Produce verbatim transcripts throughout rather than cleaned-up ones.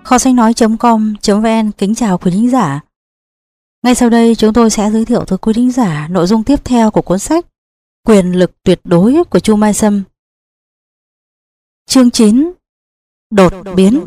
Kho sách nói.com.vn kính chào quý thính giả. Ngay sau đây chúng tôi sẽ giới thiệu tới quý thính giả nội dung tiếp theo của cuốn sách Quyền lực tuyệt đối của Chu Mai Sâm. Chương chín. Đột biến.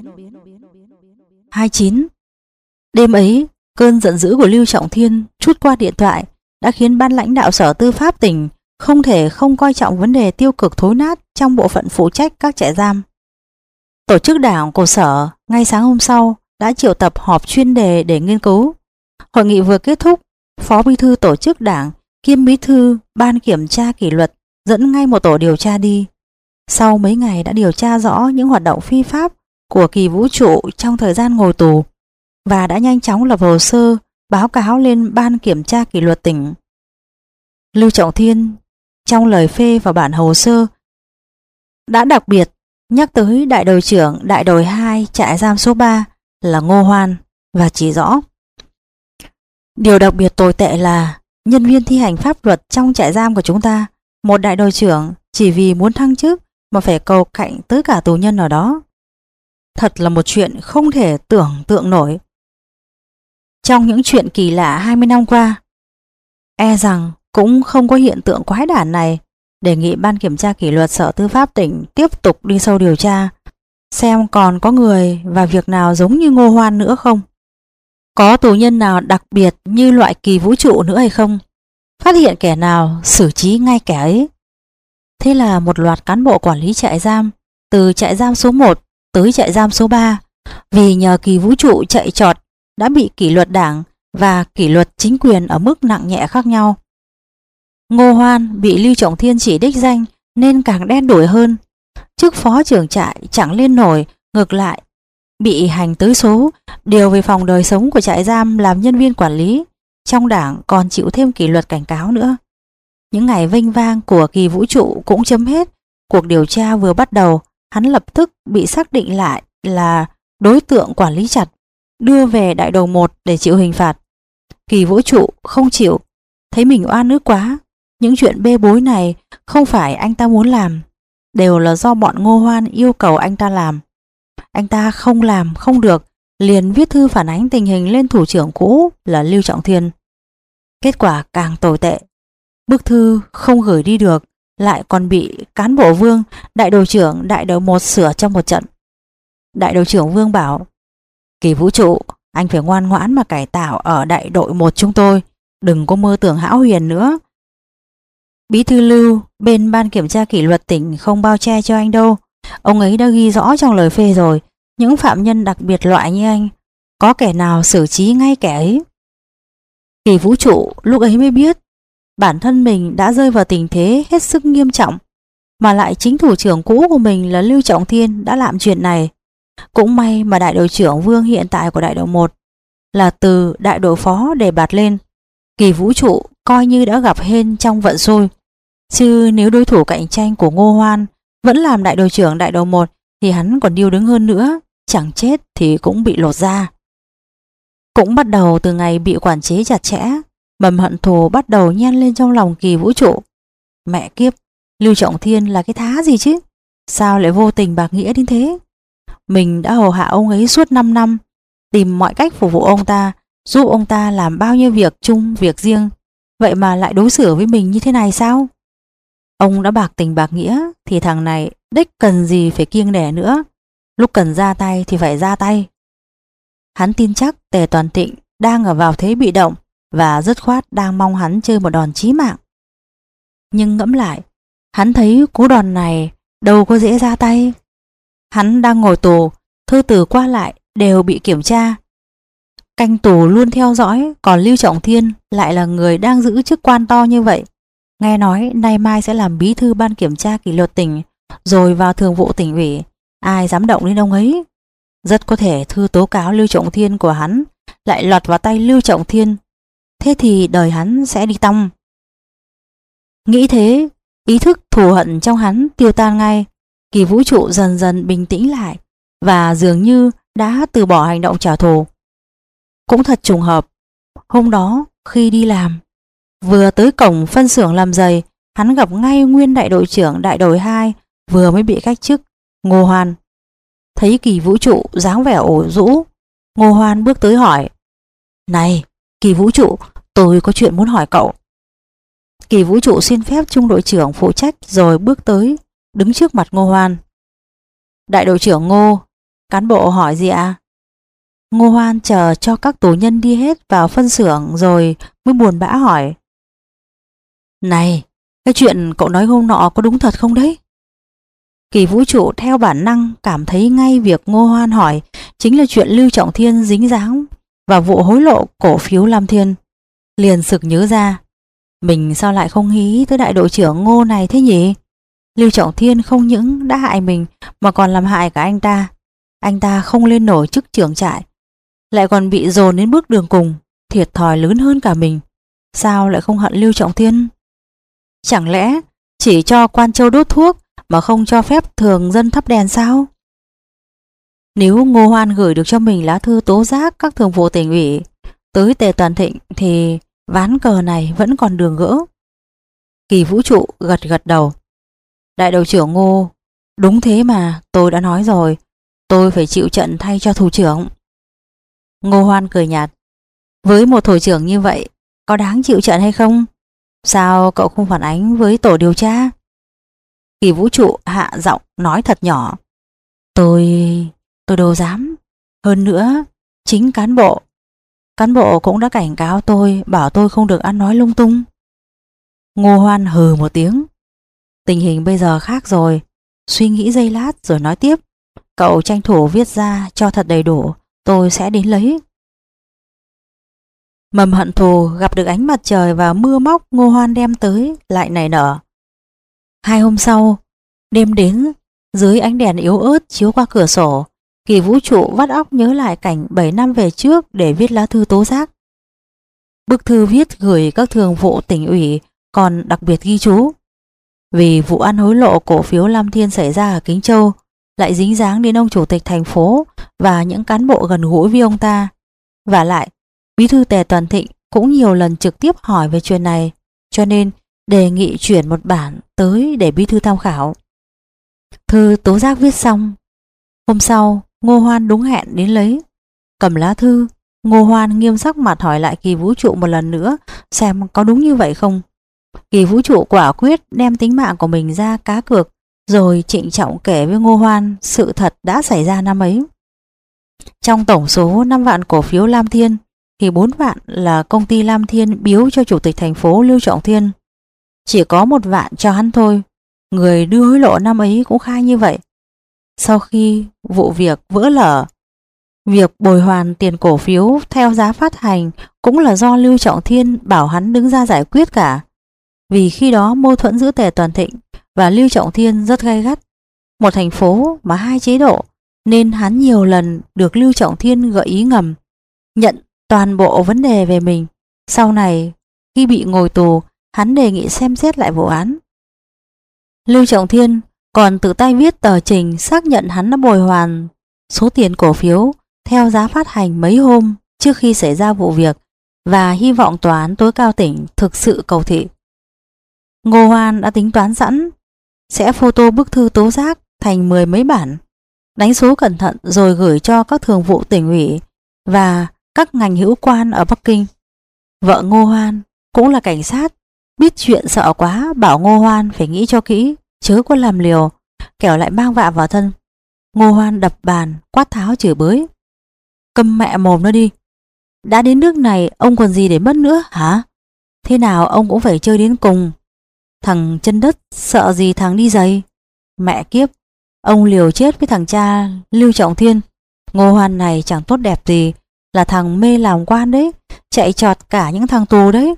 hai mươi chín. Đêm ấy, cơn giận dữ của Lưu Trọng Thiên trút qua điện thoại đã khiến ban lãnh đạo Sở Tư pháp tỉnh không thể không coi trọng vấn đề tiêu cực thối nát trong bộ phận phụ trách các trại giam. Tổ chức đảng của Sở ngay sáng hôm sau đã triệu tập họp chuyên đề để nghiên cứu. Hội nghị vừa kết thúc, Phó Bí thư tổ chức đảng kiêm Bí thư Ban kiểm tra kỷ luật dẫn ngay một tổ điều tra đi. Sau mấy ngày đã điều tra rõ những hoạt động phi pháp của Kỳ Vũ Trụ trong thời gian ngồi tù và đã nhanh chóng lập hồ sơ báo cáo lên Ban kiểm tra kỷ luật tỉnh. Lưu Trọng Thiên trong lời phê vào bản hồ sơ đã đặc biệt nhắc tới đại đội trưởng đại đội hai trại giam số ba là Ngô Hoan và chỉ rõ: điều đặc biệt tồi tệ là nhân viên thi hành pháp luật trong trại giam của chúng ta, một đại đội trưởng chỉ vì muốn thăng chức mà phải cầu cạnh tới cả tù nhân ở đó. Thật là một chuyện không thể tưởng tượng nổi. Trong những chuyện kỳ lạ hai mươi năm qua, e rằng cũng không có hiện tượng quái đản này. Đề nghị Ban kiểm tra kỷ luật Sở Tư pháp tỉnh tiếp tục đi sâu điều tra, xem còn có người và việc nào giống như Ngô Hoan nữa không, có tù nhân nào đặc biệt như loại Kỳ Vũ Trụ nữa hay không, phát hiện kẻ nào xử trí ngay kẻ ấy. Thế là một loạt cán bộ quản lý trại giam từ trại giam số một tới trại giam số ba vì nhờ Kỳ Vũ Trụ chạy trọt đã bị kỷ luật đảng và kỷ luật chính quyền ở mức nặng nhẹ khác nhau. Ngô Hoan bị Lưu Trọng Thiên chỉ đích danh nên càng đen đủi hơn. Chức phó trưởng trại chẳng lên nổi, ngược lại bị hành tới số, điều về phòng đời sống của trại giam làm nhân viên quản lý. Trong đảng còn chịu thêm kỷ luật cảnh cáo nữa. Những ngày vênh vang của Kỳ Vũ Trụ cũng chấm hết. Cuộc điều tra vừa bắt đầu, hắn lập tức bị xác định lại là đối tượng quản lý chặt, đưa về đại đội một để chịu hình phạt. Kỳ Vũ Trụ không chịu, thấy mình oan ức quá. Những chuyện bê bối này không phải anh ta muốn làm, đều là do bọn Ngô Hoan yêu cầu anh ta làm. Anh ta không làm không được, liền viết thư phản ánh tình hình lên thủ trưởng cũ là Lưu Trọng Thiên. Kết quả càng tồi tệ. Bức thư không gửi đi được, lại còn bị cán bộ Vương, đại đội trưởng đại đội một sửa trong một trận. Đại đội trưởng Vương bảo: Kỳ Vũ Trụ, anh phải ngoan ngoãn mà cải tạo ở đại đội một chúng tôi, đừng có mơ tưởng hão huyền nữa. Bí thư Lưu bên Ban kiểm tra kỷ luật tỉnh không bao che cho anh đâu. Ông ấy đã ghi rõ trong lời phê rồi, những phạm nhân đặc biệt loại như anh, có kẻ nào xử trí ngay kẻ ấy. Kỳ Vũ Trụ lúc ấy mới biết bản thân mình đã rơi vào tình thế hết sức nghiêm trọng, mà lại chính thủ trưởng cũ của mình là Lưu Trọng Thiên đã làm chuyện này. Cũng may mà đại đội trưởng Vương hiện tại của đại đội một là từ đại đội phó đề bạt lên. Kỳ Vũ Trụ coi như đã gặp hên trong vận xui. Chứ nếu đối thủ cạnh tranh của Ngô Hoan vẫn làm đại đội trưởng đại đội một thì hắn còn điêu đứng hơn nữa, chẳng chết thì cũng bị lột da. Cũng bắt đầu từ ngày bị quản chế chặt chẽ, mầm hận thù bắt đầu nhen lên trong lòng Kỳ Vũ Trụ. Mẹ kiếp, Lưu Trọng Thiên là cái thá gì chứ? Sao lại vô tình bạc nghĩa đến thế? Mình đã hầu hạ ông ấy suốt năm năm, tìm mọi cách phục vụ ông ta, giúp ông ta làm bao nhiêu việc chung việc riêng, vậy mà lại đối xử với mình như thế này sao? Ông đã bạc tình bạc nghĩa thì thằng này đích cần gì phải kiêng đẻ nữa, lúc cần ra tay thì phải ra tay. Hắn tin chắc Tề Toàn Thịnh đang ở vào thế bị động và dứt khoát đang mong hắn chơi một đòn chí mạng. Nhưng ngẫm lại, hắn thấy cú đòn này đâu có dễ ra tay. Hắn đang ngồi tù, thư từ qua lại đều bị kiểm tra, canh tù luôn theo dõi, còn Lưu Trọng Thiên lại là người đang giữ chức quan to như vậy. Nghe nói nay mai sẽ làm bí thư Ban kiểm tra kỷ luật tỉnh, rồi vào thường vụ tỉnh ủy, ai dám động đến ông ấy. Rất có thể thư tố cáo Lưu Trọng Thiên của hắn lại lọt vào tay Lưu Trọng Thiên, thế thì đời hắn sẽ đi tong. Nghĩ thế, ý thức thù hận trong hắn tiêu tan ngay. Kỳ Vũ Trụ dần dần bình tĩnh lại và dường như đã từ bỏ hành động trả thù. Cũng thật trùng hợp, hôm đó khi đi làm, vừa tới cổng phân xưởng làm giày, hắn gặp ngay nguyên đại đội trưởng đại đội hai vừa mới bị cách chức, Ngô Hoan. Thấy Kỳ Vũ Trụ dáng vẻ ủ rũ, Ngô Hoan bước tới hỏi: "Này, Kỳ Vũ Trụ, tôi có chuyện muốn hỏi cậu." Kỳ Vũ Trụ xin phép trung đội trưởng phụ trách rồi bước tới, đứng trước mặt Ngô Hoan. "Đại đội trưởng Ngô, cán bộ hỏi gì ạ?" Ngô Hoan chờ cho các tù nhân đi hết vào phân xưởng rồi mới buồn bã hỏi: "Này, cái chuyện cậu nói hôm nọ có đúng thật không đấy?" Kỳ Vũ Trụ theo bản năng cảm thấy ngay việc Ngô Hoan hỏi chính là chuyện Lưu Trọng Thiên dính dáng vào vụ hối lộ cổ phiếu Lam Thiên. Liền sực nhớ ra, mình sao lại không nghĩ tới đại đội trưởng Ngô này thế nhỉ? Lưu Trọng Thiên không những đã hại mình mà còn làm hại cả anh ta. Anh ta không lên nổi chức trưởng trại, lại còn bị dồn đến bước đường cùng, thiệt thòi lớn hơn cả mình. Sao lại không hận Lưu Trọng Thiên? Chẳng lẽ chỉ cho Quan Châu đốt thuốc mà không cho phép thường dân thắp đèn sao? Nếu Ngô Hoan gửi được cho mình lá thư tố giác các thường vụ tỉnh ủy tới Tề Toàn Thịnh thì ván cờ này vẫn còn đường gỡ. Kỳ Vũ Trụ gật gật đầu. Đại đội trưởng Ngô, đúng thế mà, tôi đã nói rồi, tôi phải chịu trận thay cho thủ trưởng. Ngô Hoan cười nhạt. Với một thủ trưởng như vậy, có đáng chịu trận hay không? Sao cậu không phản ánh với tổ điều tra? Kỳ Vũ Trụ hạ giọng nói thật nhỏ. Tôi... tôi đâu dám. Hơn nữa, chính cán bộ Cán bộ cũng đã cảnh cáo tôi, bảo tôi không được ăn nói lung tung. Ngô Hoan hừ một tiếng. Tình hình bây giờ khác rồi. Suy nghĩ giây lát rồi nói tiếp. Cậu tranh thủ viết ra cho thật đầy đủ, tôi sẽ đến lấy. Mầm hận thù gặp được ánh mặt trời và mưa móc Ngô Hoan đem tới lại nảy nở. Hai hôm sau, đêm đến, dưới ánh đèn yếu ớt chiếu qua cửa sổ, Kỳ Vũ Trụ vắt óc nhớ lại cảnh bảy năm về trước để viết lá thư tố giác. Bức thư viết gửi các thường vụ tỉnh ủy còn đặc biệt ghi chú: vì vụ ăn hối lộ cổ phiếu Lam Thiên xảy ra ở Kính Châu lại dính dáng đến ông chủ tịch thành phố và những cán bộ gần gũi với ông ta. Và lại, bí thư Tề Toàn Thịnh cũng nhiều lần trực tiếp hỏi về chuyện này, cho nên đề nghị chuyển một bản tới để bí thư tham khảo. Thư tố giác viết xong, hôm sau Ngô Hoan đúng hẹn đến lấy. Cầm lá thư, Ngô Hoan nghiêm sắc mặt hỏi lại Kỳ Vũ Trụ một lần nữa xem có đúng như vậy không. Kỳ Vũ Trụ quả quyết đem tính mạng của mình ra cá cược, rồi trịnh trọng kể với Ngô Hoan sự thật đã xảy ra năm ấy. Trong tổng số năm vạn cổ phiếu Lam Thiên thì bốn vạn là công ty Lam Thiên biếu cho chủ tịch thành phố Lưu Trọng Thiên. Chỉ có một vạn cho hắn thôi. Người đưa hối lộ năm ấy cũng khai như vậy. Sau khi vụ việc vỡ lở, việc bồi hoàn tiền cổ phiếu theo giá phát hành cũng là do Lưu Trọng Thiên bảo hắn đứng ra giải quyết cả. Vì khi đó mâu thuẫn giữa Tề Toàn Thịnh và Lưu Trọng Thiên rất gay gắt. Một thành phố mà hai chế độ, nên hắn nhiều lần được Lưu Trọng Thiên gợi ý ngầm nhận toàn bộ vấn đề về mình. Sau này khi bị ngồi tù, hắn đề nghị xem xét lại vụ án. Lưu Trọng Thiên còn tự tay viết tờ trình xác nhận hắn đã bồi hoàn số tiền cổ phiếu theo giá phát hành mấy hôm trước khi xảy ra vụ việc và hy vọng tòa án tối cao tỉnh thực sự cầu thị. Ngô Hoan đã tính toán sẵn sẽ photo bức thư tố giác thành mười mấy bản, đánh số cẩn thận rồi gửi cho các thường vụ tỉnh ủy và các ngành hữu quan ở Bắc Kinh. Vợ Ngô Hoan cũng là cảnh sát, biết chuyện sợ quá, bảo Ngô Hoan phải nghĩ cho kỹ, chớ có làm liều, kẻo lại mang vạ vào thân. Ngô Hoan đập bàn, quát tháo chửi bới. Câm mẹ mồm nó đi. Đã đến nước này ông còn gì để mất nữa hả? Thế nào ông cũng phải chơi đến cùng. Thằng chân đất sợ gì thằng đi giày. Mẹ kiếp, ông liều chết với thằng cha Lưu Trọng Thiên. Ngô Hoan này chẳng tốt đẹp gì, là thằng mê làm quan đấy, chạy trọt cả những thằng tù đấy.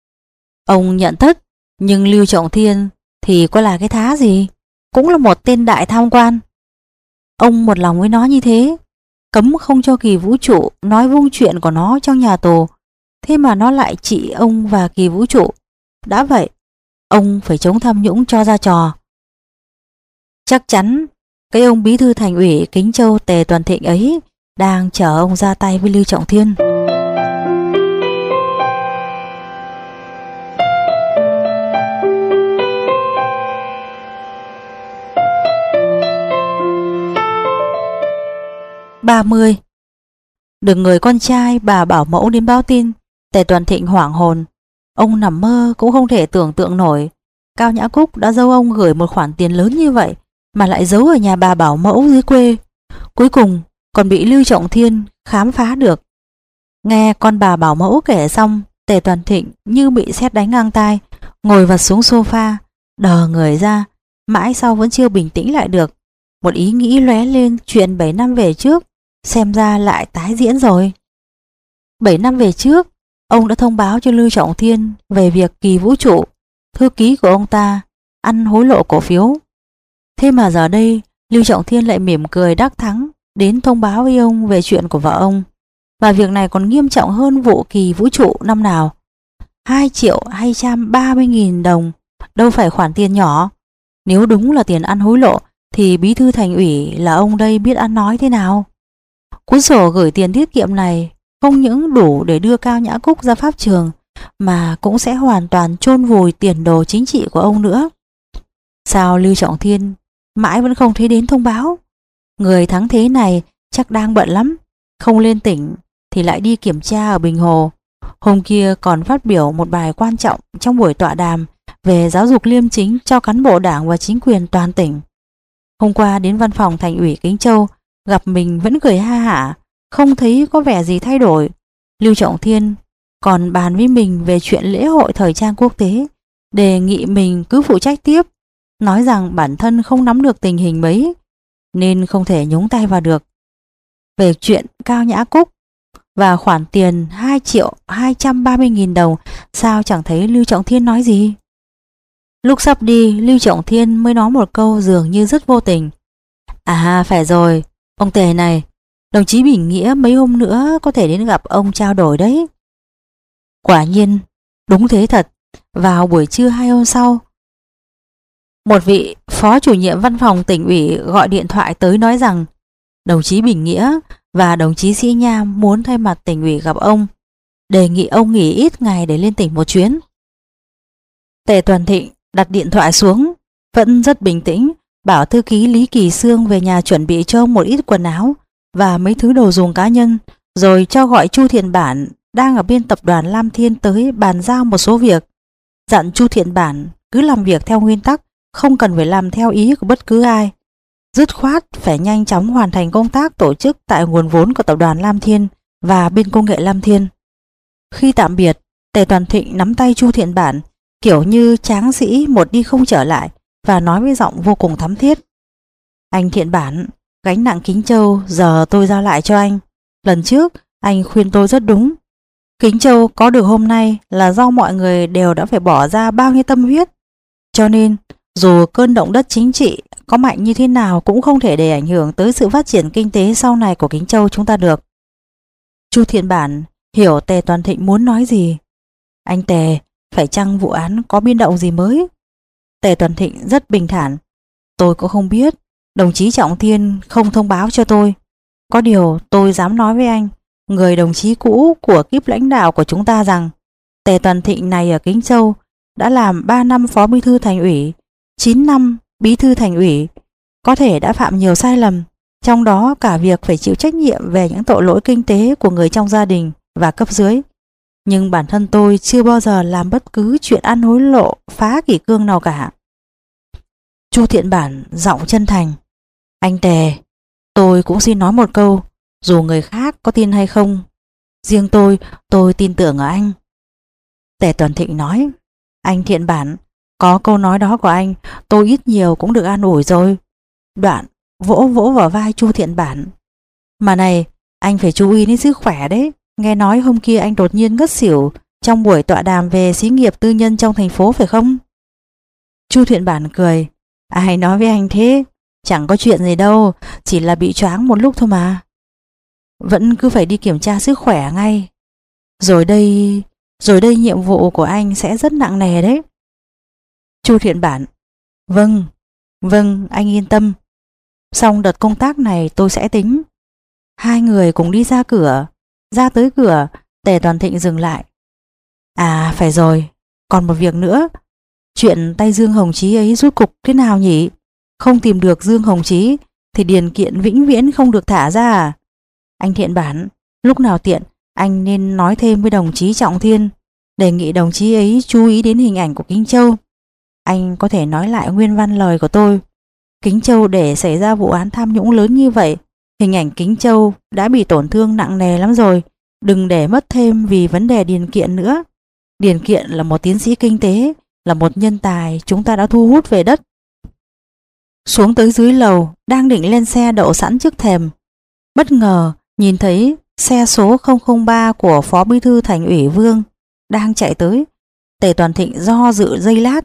Ông nhận thất, nhưng Lưu Trọng Thiên thì có là cái thá gì, cũng là một tên đại tham quan. Ông một lòng với nó như thế, cấm không cho Kỳ Vũ Trụ nói vung chuyện của nó trong nhà tù, thế mà nó lại trị ông và Kỳ Vũ Trụ. Đã vậy, ông phải chống tham nhũng cho ra trò. Chắc chắn cái ông bí thư thành ủy Kính Châu Tề Toàn Thịnh ấy đang chờ ông ra tay với Lưu Trọng Thiên. ba mươi. Được người con trai bà bảo mẫu đến báo tin, Tề Tuần Thịnh hoảng hồn. Ông nằm mơ cũng không thể tưởng tượng nổi Cao Nhã Cúc đã giấu ông gửi một khoản tiền lớn như vậy mà lại giấu ở nhà bà bảo mẫu dưới quê. Cuối cùng còn bị Lưu Trọng Thiên khám phá được. Nghe con bà bảo mẫu kể xong, Tề Tuần Thịnh như bị sét đánh ngang tai, ngồi vật xuống sofa, đờ người ra, mãi sau vẫn chưa bình tĩnh lại được. Một ý nghĩ lóe lên, chuyện bảy năm về trước xem ra lại tái diễn rồi. bảy năm về trước, ông đã thông báo cho Lưu Trọng Thiên về việc Kỳ Vũ Trụ, thư ký của ông ta, ăn hối lộ cổ phiếu. Thế mà giờ đây Lưu Trọng Thiên lại mỉm cười đắc thắng đến thông báo với ông về chuyện của vợ ông. Và việc này còn nghiêm trọng hơn vụ Kỳ Vũ Trụ năm nào. Hai triệu hai trăm ba mươi nghìn đồng, đâu phải khoản tiền nhỏ. Nếu đúng là tiền ăn hối lộ thì bí thư thành ủy là ông đây biết ăn nói thế nào. Cuốn sổ gửi tiền tiết kiệm này không những đủ để đưa Cao Nhã Cúc ra pháp trường, mà cũng sẽ hoàn toàn chôn vùi tiền đồ chính trị của ông nữa. Sao Lưu Trọng Thiên mãi vẫn không thấy đến thông báo? Người thắng thế này chắc đang bận lắm, không lên tỉnh thì lại đi kiểm tra ở Bình Hồ. Hôm kia còn phát biểu một bài quan trọng trong buổi tọa đàm về giáo dục liêm chính cho cán bộ đảng và chính quyền toàn tỉnh. Hôm qua đến văn phòng thành ủy Kính Châu, gặp mình vẫn cười ha hả, không thấy có vẻ gì thay đổi. Lưu Trọng Thiên còn bàn với mình về chuyện lễ hội thời trang quốc tế, đề nghị mình cứ phụ trách tiếp, nói rằng bản thân không nắm được tình hình mấy nên không thể nhúng tay vào được. Về chuyện Cao Nhã Cúc và khoản tiền hai triệu hai trăm ba mươi nghìn đồng, sao chẳng thấy Lưu Trọng Thiên nói gì? Lúc sắp đi, Lưu Trọng Thiên mới nói một câu dường như rất vô tình. À phải rồi, ông Tề này, đồng chí Bình Nghĩa mấy hôm nữa có thể đến gặp ông trao đổi đấy. Quả nhiên, đúng thế thật. Vào buổi trưa hai hôm sau, một vị phó chủ nhiệm văn phòng tỉnh ủy gọi điện thoại tới nói rằng đồng chí Bình Nghĩa và đồng chí Sĩ Nham muốn thay mặt tỉnh ủy gặp ông, đề nghị ông nghỉ ít ngày để lên tỉnh một chuyến. Tề Tuần Thịnh đặt điện thoại xuống, vẫn rất bình tĩnh, bảo thư ký Lý Kỳ Sương về nhà chuẩn bị cho ông một ít quần áo và mấy thứ đồ dùng cá nhân, rồi cho gọi Chu Thiện Bản đang ở bên tập đoàn Lam Thiên tới bàn giao một số việc. Dặn Chu Thiện Bản cứ làm việc theo nguyên tắc, không cần phải làm theo ý của bất cứ ai. Dứt khoát phải nhanh chóng hoàn thành công tác tổ chức tại nguồn vốn của tập đoàn Lam Thiên và bên công nghệ Lam Thiên. Khi tạm biệt, Tề Tuần Thịnh nắm tay Chu Thiện Bản, kiểu như tráng sĩ một đi không trở lại, và nói với giọng vô cùng thắm thiết. Anh Thiện Bản, gánh nặng Kính Châu giờ tôi giao lại cho anh. Lần trước anh khuyên tôi rất đúng. Kính Châu có được hôm nay là do mọi người đều đã phải bỏ ra bao nhiêu tâm huyết. Cho nên dù cơn động đất chính trị có mạnh như thế nào cũng không thể để ảnh hưởng tới sự phát triển kinh tế sau này của Kính Châu chúng ta được. Chu Thiện Bản hiểu Tề Tuần Thịnh muốn nói gì. Anh Tề, phải chăng vụ án có biến động gì mới? Tề Tuần Thịnh rất bình thản. Tôi cũng không biết, đồng chí Trọng Thiên không thông báo cho tôi. Có điều tôi dám nói với anh, người đồng chí cũ của kíp lãnh đạo của chúng ta, rằng Tề Tuần Thịnh này ở Kính Châu đã làm ba năm phó bí thư thành ủy, chín năm bí thư thành ủy, có thể đã phạm nhiều sai lầm, trong đó cả việc phải chịu trách nhiệm về những tội lỗi kinh tế của người trong gia đình và cấp dưới. Nhưng bản thân tôi chưa bao giờ làm bất cứ chuyện ăn hối lộ phá kỷ cương nào cả. Chu Thiện Bản giọng chân thành. Anh Tề, tôi cũng xin nói một câu, dù người khác có tin hay không, riêng tôi, tôi tin tưởng ở anh. Tề Tuần Thịnh nói. Anh Thiện Bản, có câu nói đó của anh, tôi ít nhiều cũng được an ủi rồi. Đoạn vỗ vỗ vào vai Chu Thiện Bản. Mà này, anh phải chú ý đến sức khỏe đấy. Nghe nói hôm kia anh đột nhiên ngất xỉu trong buổi tọa đàm về xí nghiệp tư nhân trong thành phố phải không? Chu Thiện Bản cười. Ai nói với anh thế? Chẳng có chuyện gì đâu, chỉ là bị choáng một lúc thôi mà. Vẫn cứ phải đi kiểm tra sức khỏe ngay. Rồi đây, rồi đây nhiệm vụ của anh sẽ rất nặng nề đấy. Chu Thiện Bản. Vâng, vâng, anh yên tâm. Xong đợt công tác này tôi sẽ tính. Hai người cùng đi ra cửa. Ra tới cửa, Tề Tuần Thịnh dừng lại. À phải rồi, còn một việc nữa. Chuyện tay Dương Hồng Chí ấy rút cục thế nào nhỉ? Không tìm được Dương Hồng Chí thì điền kiện vĩnh viễn không được thả ra à? Anh Thiện Bản, lúc nào tiện anh nên nói thêm với đồng chí Trọng Thiên, đề nghị đồng chí ấy chú ý đến hình ảnh của Kính Châu. Anh có thể nói lại nguyên văn lời của tôi. Kính Châu để xảy ra vụ án tham nhũng lớn như vậy, hình ảnh Kính Châu đã bị tổn thương nặng nề lắm rồi. Đừng để mất thêm vì vấn đề Điền Kiện nữa. Điền Kiện là một tiến sĩ kinh tế, là một nhân tài chúng ta đã thu hút về đất. Xuống tới dưới lầu, đang định lên xe đậu sẵn trước thềm, bất ngờ nhìn thấy xe số không không ba của Phó Bí thư Thành ủy Vương đang chạy tới. Tề Toàn Thịnh do dự giây lát,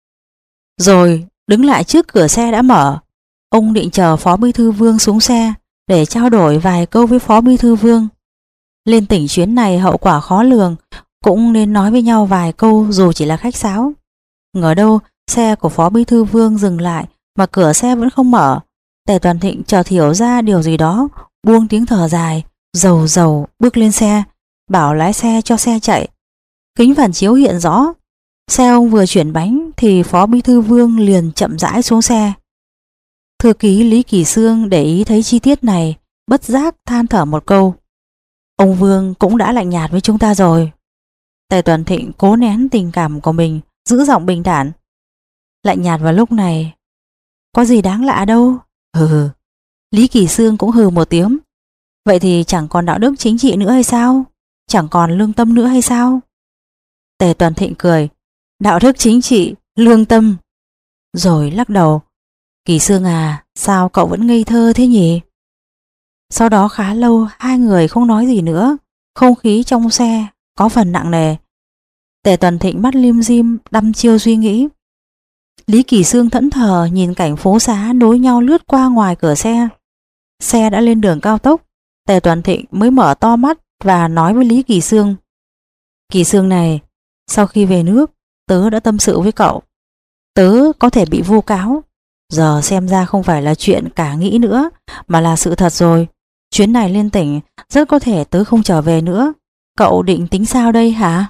rồi đứng lại trước cửa xe đã mở. Ông định chờ Phó Bí thư Vương xuống xe để trao đổi vài câu với Phó Bí thư Vương. Lên tỉnh chuyến này hậu quả khó lường, cũng nên nói với nhau vài câu dù chỉ là khách sáo. Ngờ đâu xe của Phó Bí thư Vương dừng lại mà cửa xe vẫn không mở. Tề Toàn Thịnh chợt hiểu ra điều gì đó, buông tiếng thở dài, rầu rầu bước lên xe, bảo lái xe cho xe chạy. Kính phản chiếu hiện rõ, xe ông vừa chuyển bánh thì Phó Bí thư Vương liền chậm rãi xuống xe. Thư ký Lý Kỳ Xương để ý thấy chi tiết này, bất giác than thở một câu: ông Vương cũng đã lạnh nhạt với chúng ta rồi. Tề Toàn Thịnh cố nén tình cảm của mình, giữ giọng bình thản: lạnh nhạt vào lúc này có gì đáng lạ đâu. Hừ. Lý Kỳ Xương cũng hừ một tiếng. Vậy thì chẳng còn đạo đức chính trị nữa hay sao? Chẳng còn lương tâm nữa hay sao? Tề Toàn Thịnh cười: đạo đức chính trị, lương tâm. Rồi lắc đầu: Kỳ Xương à, sao cậu vẫn ngây thơ thế nhỉ? Sau đó khá lâu hai người không nói gì nữa. Không khí trong xe có phần nặng nề. Tề Toàn Thịnh mắt lim dim đăm chiêu suy nghĩ. Lý Kỳ Xương thẫn thờ nhìn cảnh phố xá nối nhau lướt qua ngoài cửa xe. Xe đã lên đường cao tốc. Tề Toàn Thịnh mới mở to mắt và nói với Lý Kỳ Xương: Kỳ Xương này, sau khi về nước tớ đã tâm sự với cậu. Tớ có thể bị vu cáo, giờ xem ra không phải là chuyện cả nghĩ nữa mà là sự thật rồi. Chuyến này lên tỉnh rất có thể tớ không trở về nữa. Cậu định tính sao đây hả?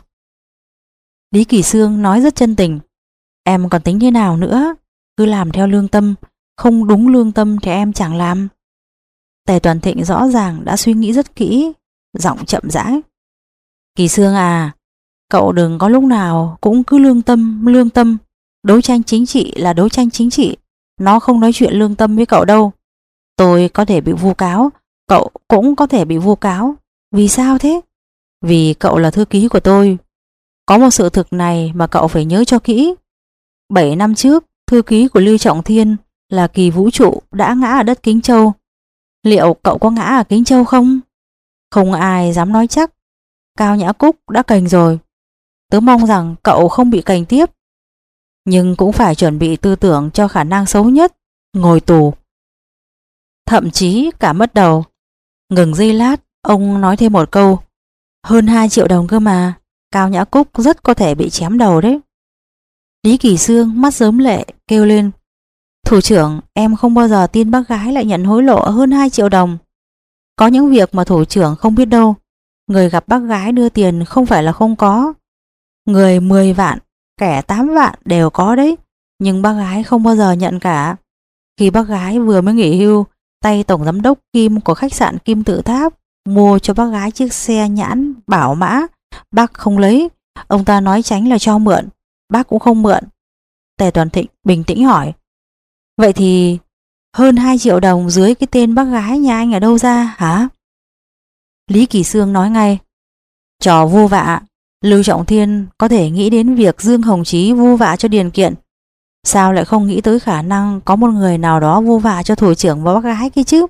Lý Kỳ Xương nói rất chân tình: em còn tính thế nào nữa? Cứ làm theo lương tâm, không đúng lương tâm thì em chẳng làm. Tề Toàn Thịnh rõ ràng đã suy nghĩ rất kỹ, giọng chậm rãi: Kỳ Xương à, cậu đừng có lúc nào cũng cứ lương tâm, lương tâm. Đấu tranh chính trị là đấu tranh chính trị, nó không nói chuyện lương tâm với cậu đâu. Tôi có thể bị vu cáo, cậu cũng có thể bị vu cáo. Vì sao thế? Vì cậu là thư ký của tôi. Có một sự thực này mà cậu phải nhớ cho kỹ. Bảy năm trước, thư ký của Lưu Trọng Thiên là Kỳ Vũ Trụ đã ngã ở đất Kính Châu. Liệu cậu có ngã ở Kính Châu không? Không ai dám nói chắc. Cao Nhã Cúc đã cành rồi. Tớ mong rằng cậu không bị cành tiếp. Nhưng cũng phải chuẩn bị tư tưởng cho khả năng xấu nhất, ngồi tù. Thậm chí cả mất đầu. Ngừng giây lát, ông nói thêm một câu: hơn hai triệu đồng cơ mà, Cao Nhã Cúc rất có thể bị chém đầu đấy. Lý Kỳ Xương mắt rớm lệ kêu lên: Thủ trưởng, em không bao giờ tin bác gái lại nhận hối lộ hơn hai triệu đồng. Có những việc mà thủ trưởng không biết đâu. Người gặp bác gái đưa tiền không phải là không có. Người mười vạn, kẻ tám vạn đều có đấy. Nhưng bác gái không bao giờ nhận cả. Khi bác gái vừa mới nghỉ hưu, tay tổng giám đốc Kim của khách sạn Kim Tự Tháp mua cho bác gái chiếc xe nhãn Bảo Mã, bác không lấy. Ông ta nói tránh là cho mượn, bác cũng không mượn. Tề Toàn Thịnh bình tĩnh hỏi: vậy thì hơn hai triệu đồng dưới cái tên bác gái nhà anh ở đâu ra hả? Lý Kỳ Xương nói ngay: trò vu vạ. Lưu Trọng Thiên có thể nghĩ đến việc Dương Hồng Chí vu vạ cho Điền Kiện, sao lại không nghĩ tới khả năng có một người nào đó vu vạ cho thủ trưởng và bác gái kia chứ?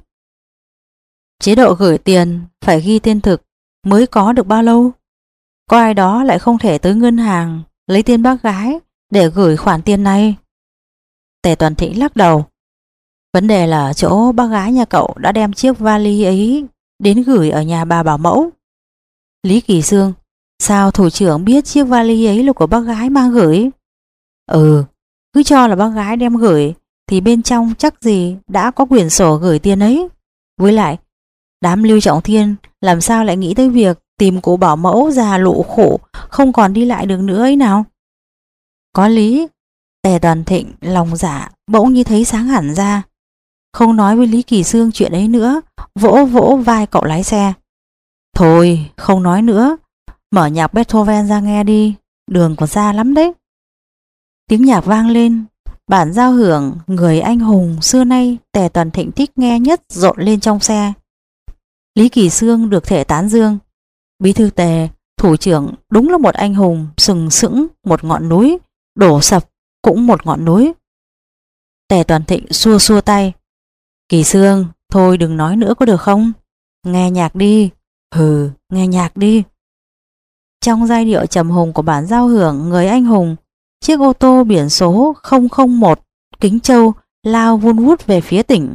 Chế độ gửi tiền phải ghi tên thực mới có được bao lâu? Có ai đó lại không thể tới ngân hàng lấy tên bác gái để gửi khoản tiền này? Tề Toàn Thịnh lắc đầu: vấn đề là ở chỗ bác gái nhà cậu đã đem chiếc vali ấy đến gửi ở nhà bà bảo mẫu. Lý Kỳ Xương: sao thủ trưởng biết chiếc vali ấy là của bác gái mang gửi? Ừ, cứ cho là bác gái đem gửi thì bên trong chắc gì đã có quyển sổ gửi tiền ấy. Với lại, đám Lưu Trọng Thiên làm sao lại nghĩ tới việc tìm cụ bảo mẫu già lụ khổ không còn đi lại được nữa ấy nào? Có lý. Tề Toàn Thịnh lòng dạ bỗng như thấy sáng hẳn ra. không nói với Lý Kỳ Xương chuyện ấy nữa, vỗ vỗ vai cậu lái xe. Thôi, không nói nữa, mở nhạc Beethoven ra nghe đi, đường còn xa lắm đấy. Tiếng nhạc vang lên, bản giao hưởng Người anh hùng xưa nay Tề Toàn Thịnh thích nghe nhất rộn lên trong xe. Lý Kỳ Xương được thể tán dương. Bí thư Tề, thủ trưởng đúng là một anh hùng, sừng sững một ngọn núi, đổ sập cũng một ngọn núi. Tề Toàn Thịnh xua xua tay. Kỳ Xương, thôi đừng nói nữa có được không? Nghe nhạc đi. Hừ, nghe nhạc đi. Trong giai điệu trầm hùng của bản giao hưởng Người anh hùng, chiếc ô tô biển số không không một Kính Châu lao vun vút về phía tỉnh.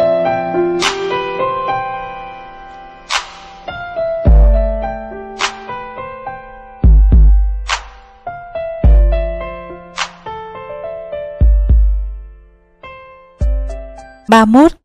ba mươi mốt.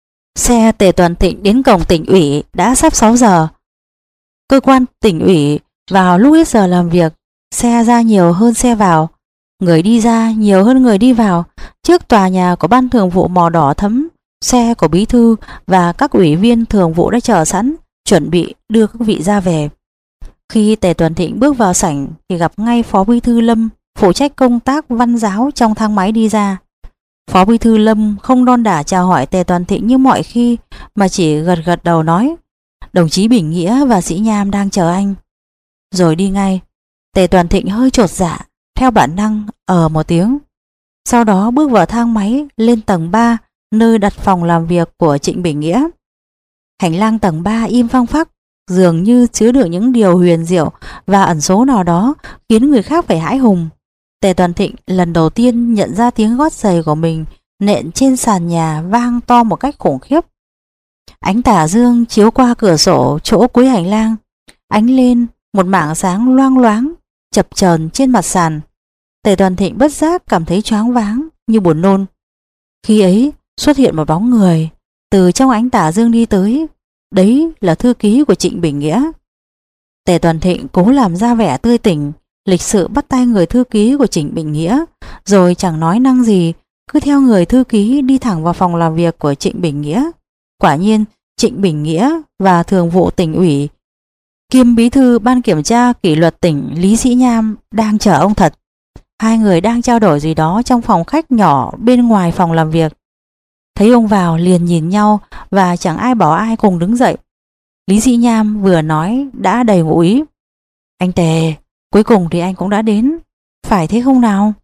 Xe Tề Toàn Thịnh đến cổng tỉnh ủy đã sắp sáu giờ. Cơ quan tỉnh ủy vào lúc hết giờ làm việc, xe ra nhiều hơn xe vào, người đi ra nhiều hơn người đi vào. Trước tòa nhà của ban thường vụ màu đỏ thẫm, xe của bí thư và các ủy viên thường vụ đã chờ sẵn, chuẩn bị đưa các vị ra về. Khi Tề Toàn Thịnh bước vào sảnh thì gặp ngay Phó Bí thư Lâm, phụ trách công tác văn giáo, trong thang máy đi ra. Phó Bí thư Lâm không đon đả chào hỏi Tề Toàn Thịnh như mọi khi, mà chỉ gật gật đầu nói: Đồng chí Bình Nghĩa và Sĩ Nham đang chờ anh. Rồi đi ngay. Tề Toàn Thịnh hơi chột dạ, theo bản năng ờ một tiếng. Sau đó bước vào thang máy lên tầng ba, nơi đặt phòng làm việc của Trịnh Bình Nghĩa. Hành lang tầng ba im phăng phắc, dường như chứa đựng những điều huyền diệu và ẩn số nào đó khiến người khác phải hãi hùng. Tề Toàn Thịnh lần đầu tiên nhận ra tiếng gót giày của mình nện trên sàn nhà vang to một cách khủng khiếp. Ánh tà dương chiếu qua cửa sổ chỗ cuối hành lang, ánh lên một mảng sáng loang loáng chập chờn trên mặt sàn. Tề Toàn Thịnh bất giác cảm thấy choáng váng như buồn nôn. Khi ấy xuất hiện một bóng người từ trong ánh tà dương đi tới, đấy là thư ký của Trịnh Bình Nghĩa. Tề Toàn Thịnh cố làm ra vẻ tươi tỉnh, lịch sự bắt tay người thư ký của Trịnh Bình Nghĩa, rồi chẳng nói năng gì, cứ theo người thư ký đi thẳng vào phòng làm việc của Trịnh Bình Nghĩa. Quả nhiên Trịnh Bình Nghĩa và thường vụ tỉnh ủy kiêm bí thư ban kiểm tra kỷ luật tỉnh Lý Sĩ Nham đang chờ ông thật. Hai người đang trao đổi gì đó trong phòng khách nhỏ bên ngoài phòng làm việc. Thấy ông vào liền nhìn nhau và chẳng ai bảo ai cùng đứng dậy. Lý Sĩ Nham vừa nói đã đầy ngụ ý. Anh Tề, cuối cùng thì anh cũng đã đến, phải thế không nào?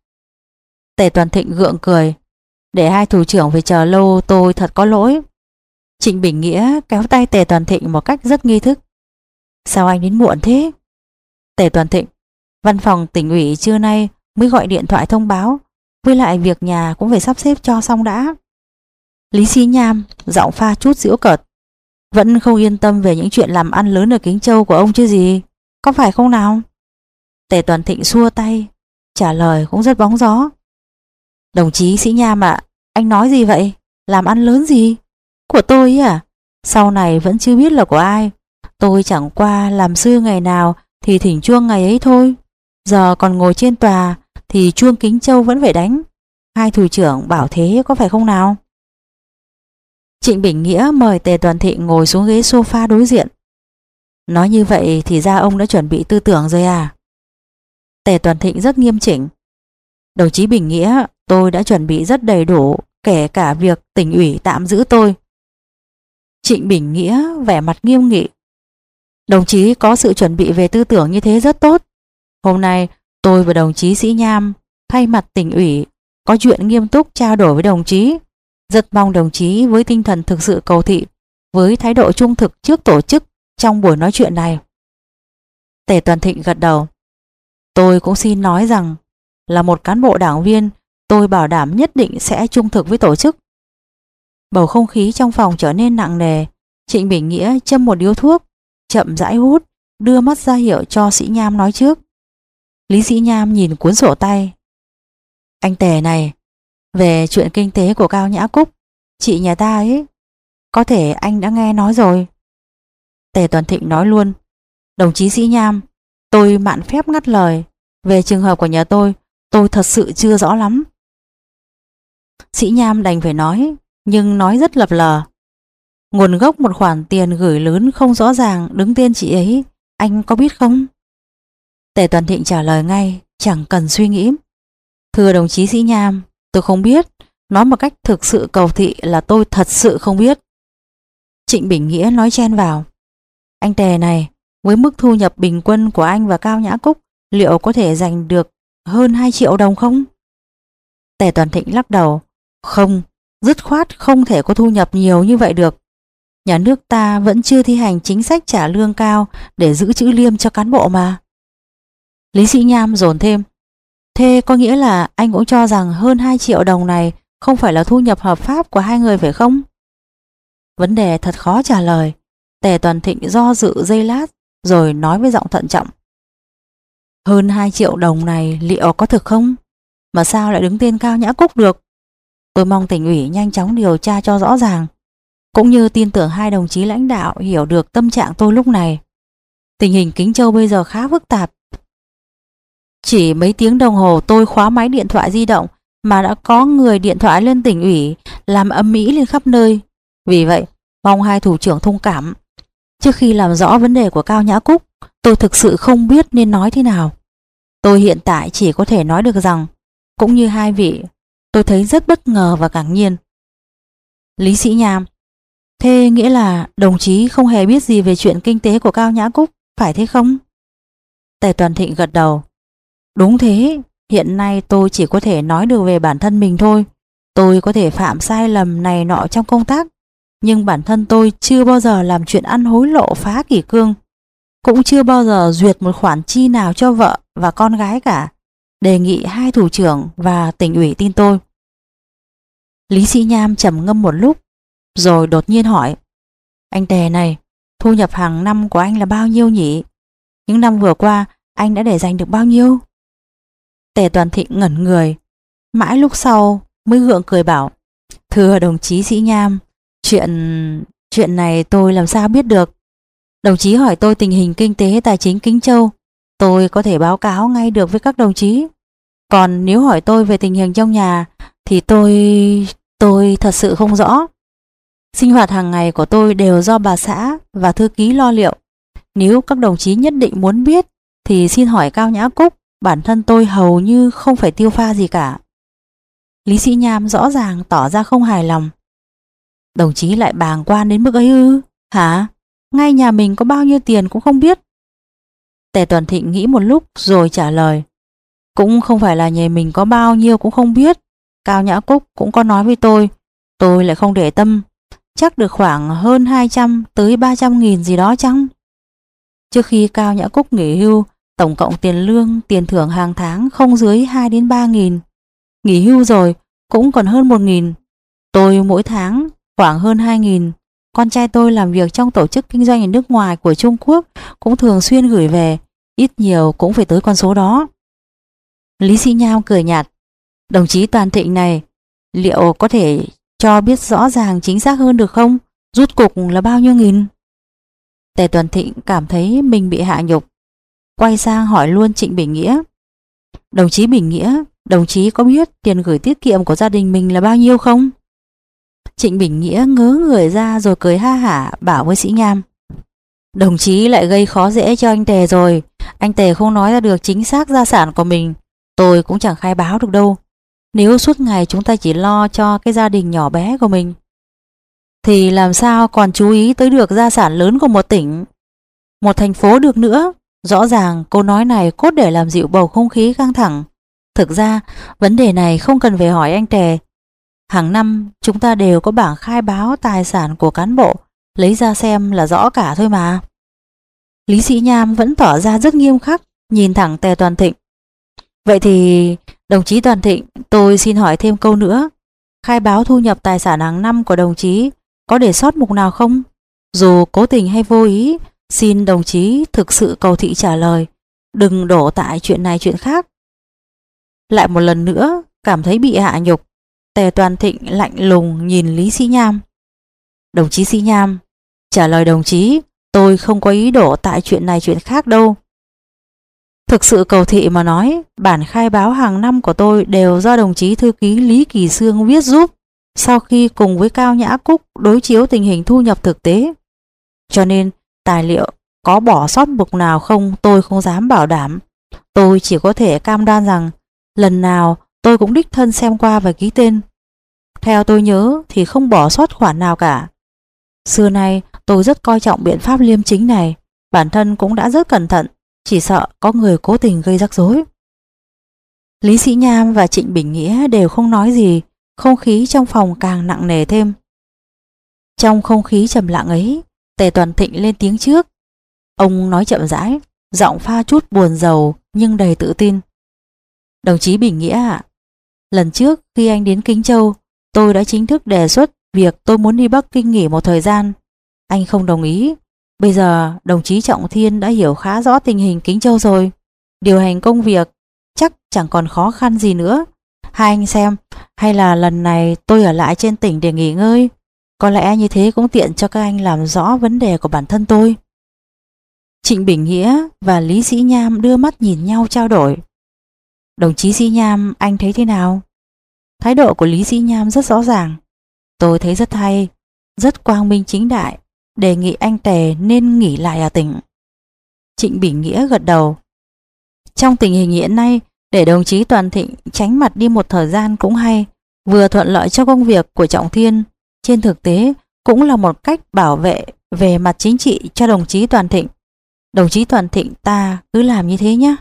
Tề Toàn Thịnh gượng cười. Để hai thủ trưởng phải chờ lâu tôi thật có lỗi. Trịnh Bình Nghĩa kéo tay Tề Toàn Thịnh một cách rất nghi thức. Sao anh đến muộn thế? Tề Toàn Thịnh, văn phòng tỉnh ủy trưa nay mới gọi điện thoại thông báo, với lại việc nhà cũng phải sắp xếp cho xong đã. Lý Sĩ Nham giọng pha chút giễu cợt. Vẫn không yên tâm về những chuyện làm ăn lớn ở Kính Châu của ông chứ gì, có phải không nào? Tề Toàn Thịnh xua tay, trả lời cũng rất bóng gió. Đồng chí Sĩ Nham ạ, anh nói gì vậy? Làm ăn lớn gì? Của tôi ấy à? Sau này vẫn chưa biết là của ai. Tôi chẳng qua làm sư ngày nào thì thỉnh chuông ngày ấy thôi. Giờ còn ngồi trên tòa thì chuông Kính Châu vẫn phải đánh. Hai thủ trưởng bảo thế có phải không nào? Trịnh Bình Nghĩa mời Tề Toàn Thịnh ngồi xuống ghế sofa đối diện. Nói như vậy thì ra ông đã chuẩn bị tư tưởng rồi à? Tề Toàn Thịnh rất nghiêm chỉnh. Đồng chí Bình Nghĩa, tôi đã chuẩn bị rất đầy đủ, kể cả việc tỉnh ủy tạm giữ tôi. Trịnh Bình Nghĩa vẻ mặt nghiêm nghị. Đồng chí có sự chuẩn bị về tư tưởng như thế rất tốt. Hôm nay tôi và đồng chí Sĩ Nham thay mặt tỉnh ủy có chuyện nghiêm túc trao đổi với đồng chí. Rất mong đồng chí với tinh thần thực sự cầu thị, với thái độ trung thực trước tổ chức trong buổi nói chuyện này. Tề Toàn Thịnh gật đầu. Tôi cũng xin nói rằng là một cán bộ đảng viên, tôi bảo đảm nhất định sẽ trung thực với tổ chức. Bầu không khí trong phòng trở nên nặng nề. Trịnh Bình Nghĩa châm một điếu thuốc, chậm rãi hút, đưa mắt ra hiệu cho Sĩ Nham nói trước. Lý Sĩ Nham nhìn cuốn sổ tay. Anh Tề này, về chuyện kinh tế của Cao Nhã Cúc, chị nhà ta ấy, có thể anh đã nghe nói rồi. Tề Toàn Thịnh nói luôn. Đồng chí Sĩ Nham, tôi mạn phép ngắt lời. Về trường hợp của nhà tôi, tôi thật sự chưa rõ lắm. Sĩ Nham đành phải nói. nhưng nói rất lập lờ. Nguồn gốc một khoản tiền gửi lớn không rõ ràng đứng tên chị ấy, anh có biết không? Tề Toàn Thịnh trả lời ngay, chẳng cần suy nghĩ. Thưa đồng chí Sĩ Nham, tôi không biết. Nói một cách thực sự cầu thị là tôi thật sự không biết. Trịnh Bình Nghĩa nói chen vào. Anh Tề này, với mức thu nhập bình quân của anh và Cao Nhã Cúc, liệu có thể giành được hơn hai triệu đồng không? Tề Toàn Thịnh lắc đầu. Không, dứt khoát không thể có thu nhập nhiều như vậy được. Nhà nước ta vẫn chưa thi hành chính sách trả lương cao để giữ chữ liêm cho cán bộ mà. Lý Sĩ Nham dồn thêm. Thế có nghĩa là anh cũng cho rằng hơn hai triệu đồng này không phải là thu nhập hợp pháp của hai người phải không? Vấn đề thật khó trả lời. Tề Toàn Thịnh do dự giây lát rồi nói với giọng thận trọng. Hơn hai triệu đồng này liệu có thực không? Mà sao lại đứng tên Cao Nhã Cúc được? Tôi mong tỉnh ủy nhanh chóng điều tra cho rõ ràng, cũng như tin tưởng hai đồng chí lãnh đạo hiểu được tâm trạng tôi lúc này. Tình hình Kính Châu bây giờ khá phức tạp. Chỉ mấy tiếng đồng hồ tôi khóa máy điện thoại di động mà đã có người điện thoại lên tỉnh ủy làm ầm ĩ lên khắp nơi. Vì vậy, mong hai thủ trưởng thông cảm. Trước khi làm rõ vấn đề của Cao Nhã Cúc, tôi thực sự không biết nên nói thế nào. Tôi hiện tại chỉ có thể nói được rằng, cũng như hai vị, tôi thấy rất bất ngờ và ngạc nhiên. Lý Sĩ Nham. Thế nghĩa là đồng chí không hề biết gì về chuyện kinh tế của Cao Nhã Cúc, phải thế không? Tề Toàn Thịnh gật đầu. Đúng thế, hiện nay tôi chỉ có thể nói được về bản thân mình thôi. Tôi có thể phạm sai lầm này nọ trong công tác, nhưng bản thân tôi chưa bao giờ làm chuyện ăn hối lộ phá kỷ cương, cũng chưa bao giờ duyệt một khoản chi nào cho vợ và con gái cả. Đề nghị hai thủ trưởng và tỉnh ủy tin tôi. Lý Sĩ Nham trầm ngâm một lúc, rồi đột nhiên hỏi. Anh Tề này, thu nhập hàng năm của anh là bao nhiêu nhỉ? Những năm vừa qua, anh đã để dành được bao nhiêu? Tề Toàn Thịnh ngẩn người, mãi lúc sau mới gượng cười bảo. Thưa đồng chí Sĩ Nham, chuyện... chuyện này tôi làm sao biết được? Đồng chí hỏi tôi tình hình kinh tế tài chính Kính Châu, tôi có thể báo cáo ngay được với các đồng chí. Còn nếu hỏi tôi về tình hình trong nhà, thì tôi... tôi thật sự không rõ. Sinh hoạt hàng ngày của tôi đều do bà xã và thư ký lo liệu. Nếu các đồng chí nhất định muốn biết, thì xin hỏi Cao Nhã Cúc, bản thân tôi hầu như không phải tiêu pha gì cả. Lý Sĩ Nham rõ ràng tỏ ra không hài lòng. Đồng chí lại bàng quan đến mức ấy ư? Hả? Ngay nhà mình có bao nhiêu tiền cũng không biết. Tề Toàn Thịnh nghĩ một lúc rồi trả lời. Cũng không phải là nhà mình có bao nhiêu cũng không biết. Cao Nhã Cúc cũng có nói với tôi. Tôi lại không để tâm. Chắc được khoảng hơn hai trăm tới ba trăm nghìn gì đó chăng? Trước khi Cao Nhã Cúc nghỉ hưu, tổng cộng tiền lương, tiền thưởng hàng tháng không dưới hai đến ba nghìn. Nghỉ hưu rồi cũng còn hơn một nghìn. Tôi mỗi tháng khoảng hơn hai nghìn. Con trai tôi làm việc trong tổ chức kinh doanh ở nước ngoài của Trung Quốc cũng thường xuyên gửi về, ít nhiều cũng phải tới con số đó. Lý Sĩ Nham cười nhạt. Đồng chí Toàn Thịnh này, liệu có thể cho biết rõ ràng chính xác hơn được không? Rút cục là bao nhiêu nghìn? Tề Toàn Thịnh cảm thấy mình bị hạ nhục, quay sang hỏi luôn Trịnh Bình Nghĩa. Đồng chí Bình Nghĩa, đồng chí có biết tiền gửi tiết kiệm của gia đình mình là bao nhiêu không? Trịnh Bình Nghĩa ngớ người ra rồi cười ha hả bảo với Sĩ Nham. Đồng chí lại gây khó dễ cho anh Tề rồi. Anh Tề không nói ra được chính xác gia sản của mình, tôi cũng chẳng khai báo được đâu. Nếu suốt ngày chúng ta chỉ lo cho cái gia đình nhỏ bé của mình, thì làm sao còn chú ý tới được gia sản lớn của một tỉnh, một thành phố được nữa. Rõ ràng câu nói này cốt để làm dịu bầu không khí căng thẳng. Thực ra vấn đề này không cần phải hỏi anh Tề. Hàng năm chúng ta đều có bảng khai báo tài sản của cán bộ, lấy ra xem là rõ cả thôi mà. Lý Sĩ Nham vẫn tỏ ra rất nghiêm khắc, nhìn thẳng Tề Toàn Thịnh. Vậy thì đồng chí Toàn Thịnh, tôi xin hỏi thêm câu nữa. Khai báo thu nhập tài sản hàng năm của đồng chí có để sót mục nào không? Dù cố tình hay vô ý, xin đồng chí thực sự cầu thị trả lời, đừng đổ tại chuyện này chuyện khác. Lại một lần nữa cảm thấy bị hạ nhục, Tề Toàn Thịnh lạnh lùng nhìn Lý Sĩ Nham. Đồng chí Sĩ Nham, trả lời đồng chí, tôi không có ý đổ tại chuyện này chuyện khác đâu. Thực sự cầu thị mà nói, bản khai báo hàng năm của tôi đều do đồng chí thư ký Lý Kỳ Sương viết giúp. sau khi cùng với Cao Nhã Cúc đối chiếu tình hình thu nhập thực tế. Cho nên tài liệu có bỏ sót mục nào không tôi không dám bảo đảm. Tôi chỉ có thể cam đoan rằng lần nào tôi cũng đích thân xem qua và ký tên. Theo tôi nhớ thì không bỏ sót khoản nào cả. Xưa nay tôi rất coi trọng biện pháp liêm chính này, bản thân cũng đã rất cẩn thận, chỉ sợ có người cố tình gây rắc rối. Lý Sĩ Nham và Trịnh Bình Nghĩa đều không nói gì, không khí trong phòng càng nặng nề thêm. Trong không khí trầm lặng ấy, Tề Toàn Thịnh lên tiếng trước. Ông nói chậm rãi, giọng pha chút buồn rầu nhưng đầy tự tin. Đồng chí Bình Nghĩa ạ, lần trước khi anh đến Kinh Châu, tôi đã chính thức đề xuất việc tôi muốn đi Bắc Kinh nghỉ một thời gian. Anh không đồng ý. Bây giờ đồng chí Trọng Thiên đã hiểu khá rõ tình hình Kinh Châu rồi. Điều hành công việc chắc chẳng còn khó khăn gì nữa. Hai anh xem, hay là lần này tôi ở lại trên tỉnh để nghỉ ngơi. Có lẽ như thế cũng tiện cho các anh làm rõ vấn đề của bản thân tôi. Trịnh Bình Nghĩa và Lý Sĩ Nham đưa mắt nhìn nhau trao đổi. Đồng chí Sĩ Nham, anh thấy thế nào? Thái độ của Lý Sĩ Nham rất rõ ràng. Tôi thấy rất hay, rất quang minh chính đại, đề nghị anh Tề nên nghỉ lại ở tỉnh. Trịnh Bình Nghĩa gật đầu. Trong tình hình hiện nay, để đồng chí Toàn Thịnh tránh mặt đi một thời gian cũng hay, vừa thuận lợi cho công việc của Trọng Thiên, trên thực tế cũng là một cách bảo vệ về mặt chính trị cho đồng chí Toàn Thịnh. Đồng chí Toàn Thịnh ta cứ làm như thế nhé.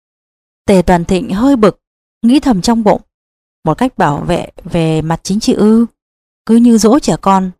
Tề Toàn Thịnh hơi bực, nghĩ thầm trong bụng. Một cách bảo vệ về mặt chính trị ư? Cứ như dỗ trẻ con.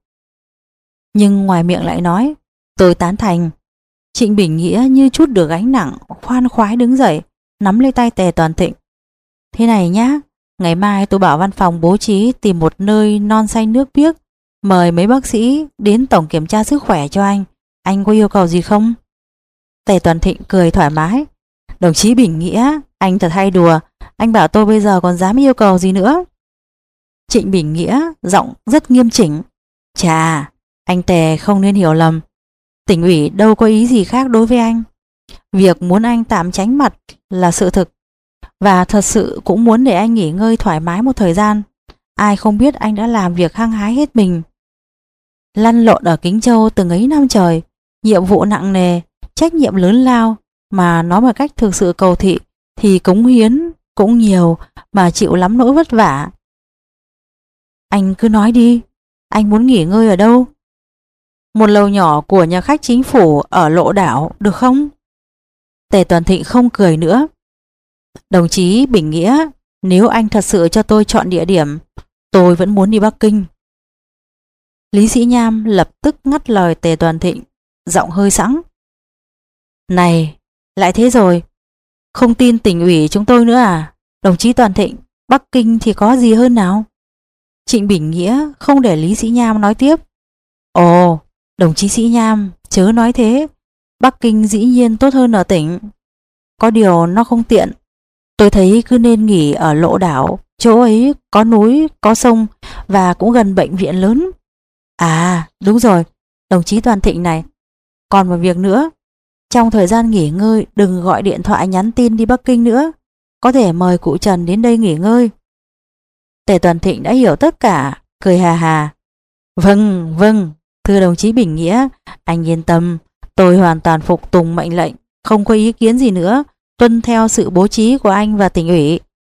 Nhưng ngoài miệng lại nói, tôi tán thành. Trịnh Bình Nghĩa như chút được gánh nặng, khoan khoái đứng dậy, nắm lấy tay Tề Toàn Thịnh. Thế này nhá, ngày mai tôi bảo văn phòng bố trí tìm một nơi non xanh nước biếc, mời mấy bác sĩ đến tổng kiểm tra sức khỏe cho anh. Anh có yêu cầu gì không? Tề Toàn Thịnh cười thoải mái. Đồng chí Bình Nghĩa, anh thật hay đùa. Anh bảo tôi bây giờ còn dám yêu cầu gì nữa? Trịnh Bình Nghĩa giọng rất nghiêm chỉnh. Chà, anh Tề không nên hiểu lầm. Tỉnh ủy đâu có ý gì khác đối với anh. Việc muốn anh tạm tránh mặt là sự thực, và thật sự cũng muốn để anh nghỉ ngơi thoải mái một thời gian. Ai không biết anh đã làm việc hăng hái hết mình. Lăn lộn ở Kính Châu từng ấy năm trời, nhiệm vụ nặng nề, trách nhiệm lớn lao, mà nói một cách thực sự cầu thị thì cống hiến cũng nhiều mà chịu lắm nỗi vất vả. Anh cứ nói đi, anh muốn nghỉ ngơi ở đâu? Một lầu nhỏ của nhà khách chính phủ ở Lộ Đảo được không? Tề Toàn Thịnh không cười nữa. Đồng chí Bình Nghĩa, nếu anh thật sự cho tôi chọn địa điểm, tôi vẫn muốn đi Bắc Kinh. Lý Sĩ Nham lập tức ngắt lời Tề Toàn Thịnh, giọng hơi sẵn. Này, lại thế rồi, không tin tỉnh ủy chúng tôi nữa à? Đồng chí Toàn Thịnh, Bắc Kinh thì có gì hơn nào? Trịnh Bình Nghĩa không để Lý Sĩ Nham nói tiếp. Ồ, đồng chí Sĩ Nham, chớ nói thế. Bắc Kinh dĩ nhiên tốt hơn ở tỉnh. Có điều nó không tiện. Tôi thấy cứ nên nghỉ ở Lộ Đảo, chỗ ấy có núi, có sông và cũng gần bệnh viện lớn. À, đúng rồi, đồng chí Toàn Thịnh này. Còn một việc nữa, trong thời gian nghỉ ngơi đừng gọi điện thoại nhắn tin đi Bắc Kinh nữa. Có thể mời cụ Trần đến đây nghỉ ngơi. Tề Toàn Thịnh đã hiểu tất cả, cười hà hà. Vâng, vâng, thưa đồng chí Bình Nghĩa, anh yên tâm, tôi hoàn toàn phục tùng mệnh lệnh, không có ý kiến gì nữa, tuân theo sự bố trí của anh và tỉnh ủy.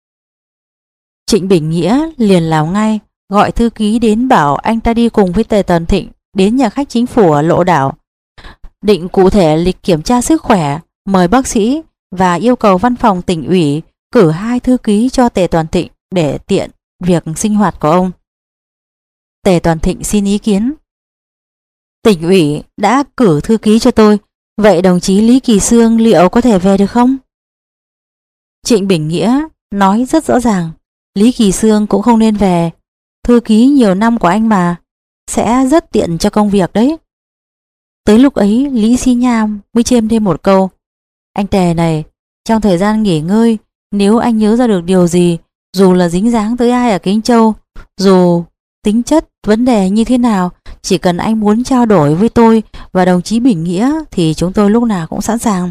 Trịnh Bình Nghĩa liền làm ngay, gọi thư ký đến bảo anh ta đi cùng với Tề Toàn Thịnh đến nhà khách chính phủ ở Lộ Đảo, định cụ thể lịch kiểm tra sức khỏe, mời bác sĩ và yêu cầu văn phòng tỉnh ủy cử hai thư ký cho Tề Toàn Thịnh để tiện việc sinh hoạt của ông. Tề Toàn Thịnh xin ý kiến. Tỉnh ủy đã cử thư ký cho tôi, vậy đồng chí Lý Kỳ Xương liệu có thể về được không? Trịnh Bình Nghĩa nói rất rõ ràng, Lý Kỳ Xương cũng không nên về, thư ký nhiều năm của anh mà, sẽ rất tiện cho công việc đấy. Tới lúc ấy Lý Sĩ Nham mới chêm thêm một câu. Anh Tề này, trong thời gian nghỉ ngơi, nếu anh nhớ ra được điều gì, dù là dính dáng tới ai ở Kính Châu, dù tính chất vấn đề như thế nào, chỉ cần anh muốn trao đổi với tôi và đồng chí Bình Nghĩa thì chúng tôi lúc nào cũng sẵn sàng.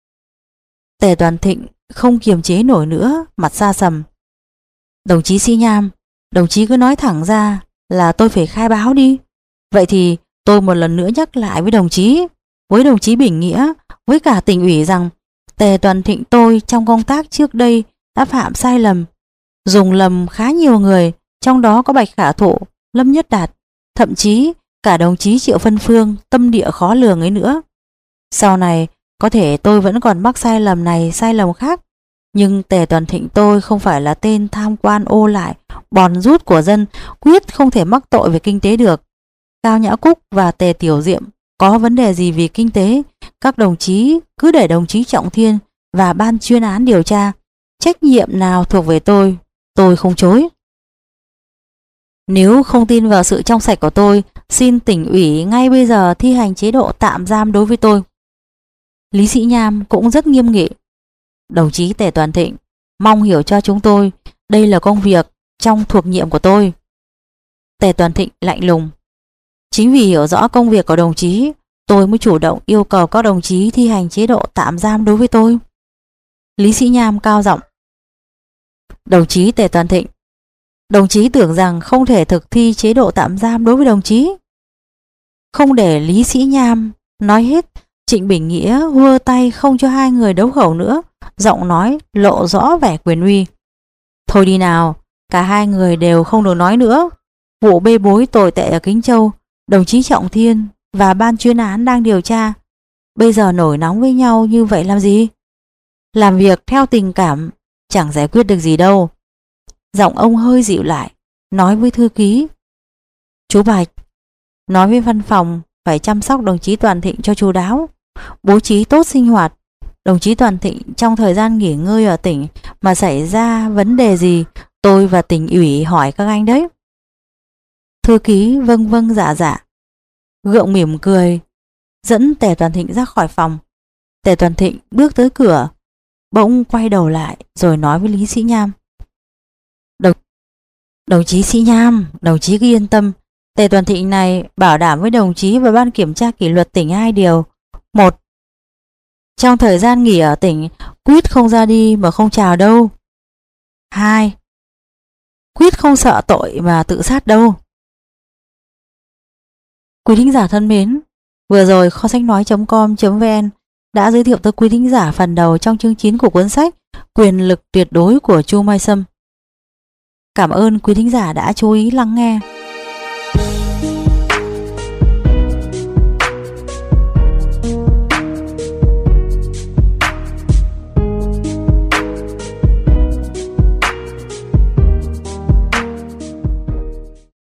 Tề Toàn Thịnh không kiềm chế nổi nữa, mặt xa sầm. Đồng chí Sĩ Nham, đồng chí cứ nói thẳng ra, là tôi phải khai báo đi. Vậy thì tôi một lần nữa nhắc lại với đồng chí, với đồng chí Bình Nghĩa, với cả tỉnh ủy rằng Tề Toàn Thịnh tôi trong công tác trước đây đã phạm sai lầm, dùng lầm khá nhiều người, trong đó có Bạch Khả Thụ, Lâm Nhất Đạt, thậm chí cả đồng chí Triệu Phân Phương, tâm địa khó lường ấy nữa. Sau này có thể tôi vẫn còn mắc sai lầm này sai lầm khác, nhưng Tề Toàn Thịnh tôi không phải là tên tham quan ô lại, bòn rút của dân, quyết không thể mắc tội về kinh tế được. Cao Nhã Cúc và Tề Tiểu Diệm có vấn đề gì vì kinh tế, các đồng chí cứ để đồng chí Trọng Thiên và ban chuyên án điều tra. Trách nhiệm nào thuộc về tôi, tôi không chối. Nếu không tin vào sự trong sạch của tôi, xin tỉnh ủy ngay bây giờ thi hành chế độ tạm giam đối với tôi. Lý Sĩ Nham cũng rất nghiêm nghị. Đồng chí Tề Toàn Thịnh, mong hiểu cho chúng tôi, đây là công việc trong thuộc nhiệm của tôi. Tề Toàn Thịnh lạnh lùng. Chính vì hiểu rõ công việc của đồng chí, tôi mới chủ động yêu cầu các đồng chí thi hành chế độ tạm giam đối với tôi. Lý Sĩ Nham cao giọng. Đồng chí Tề Toàn Thịnh, đồng chí tưởng rằng không thể thực thi chế độ tạm giam đối với đồng chí. Không để Lý Sĩ Nham nói hết, Trịnh Bình Nghĩa hua tay không cho hai người đấu khẩu nữa, giọng nói lộ rõ vẻ quyền uy. Thôi đi nào, cả hai người đều không được nói nữa. Vụ bê bối tồi tệ ở Kính Châu, đồng chí Trọng Thiên và ban chuyên án đang điều tra. Bây giờ nổi nóng với nhau như vậy làm gì? Làm việc theo tình cảm chẳng giải quyết được gì đâu. Giọng ông hơi dịu lại, nói với thư ký. Chú Bạch, nói với văn phòng phải chăm sóc đồng chí Toàn Thịnh cho chu đáo, bố trí tốt sinh hoạt. Đồng chí Toàn Thịnh trong thời gian nghỉ ngơi ở tỉnh mà xảy ra vấn đề gì, tôi và tỉnh ủy hỏi các anh đấy. Thư ký vâng vâng dạ dạ, gượng mỉm cười, dẫn Tề Toàn Thịnh ra khỏi phòng. Tề Toàn Thịnh bước tới cửa, bỗng quay đầu lại rồi nói với Lý Sĩ Nham. Đồng, đồng chí Sĩ Nham, đồng chí cứ yên tâm, Tề Toàn Thịnh này bảo đảm với đồng chí và ban kiểm tra kỷ luật tỉnh hai điều. Một, trong thời gian nghỉ ở tỉnh, quyết không ra đi mà không chào đâu. Hai, quyết không sợ tội mà tự sát đâu. Quý thính giả thân mến, vừa rồi kho sách nói.com.vn đã giới thiệu tới quý thính giả phần đầu trong chương chín của cuốn sách Quyền lực tuyệt đối của Chu Mai Sâm. Cảm ơn quý thính giả đã chú ý lắng nghe.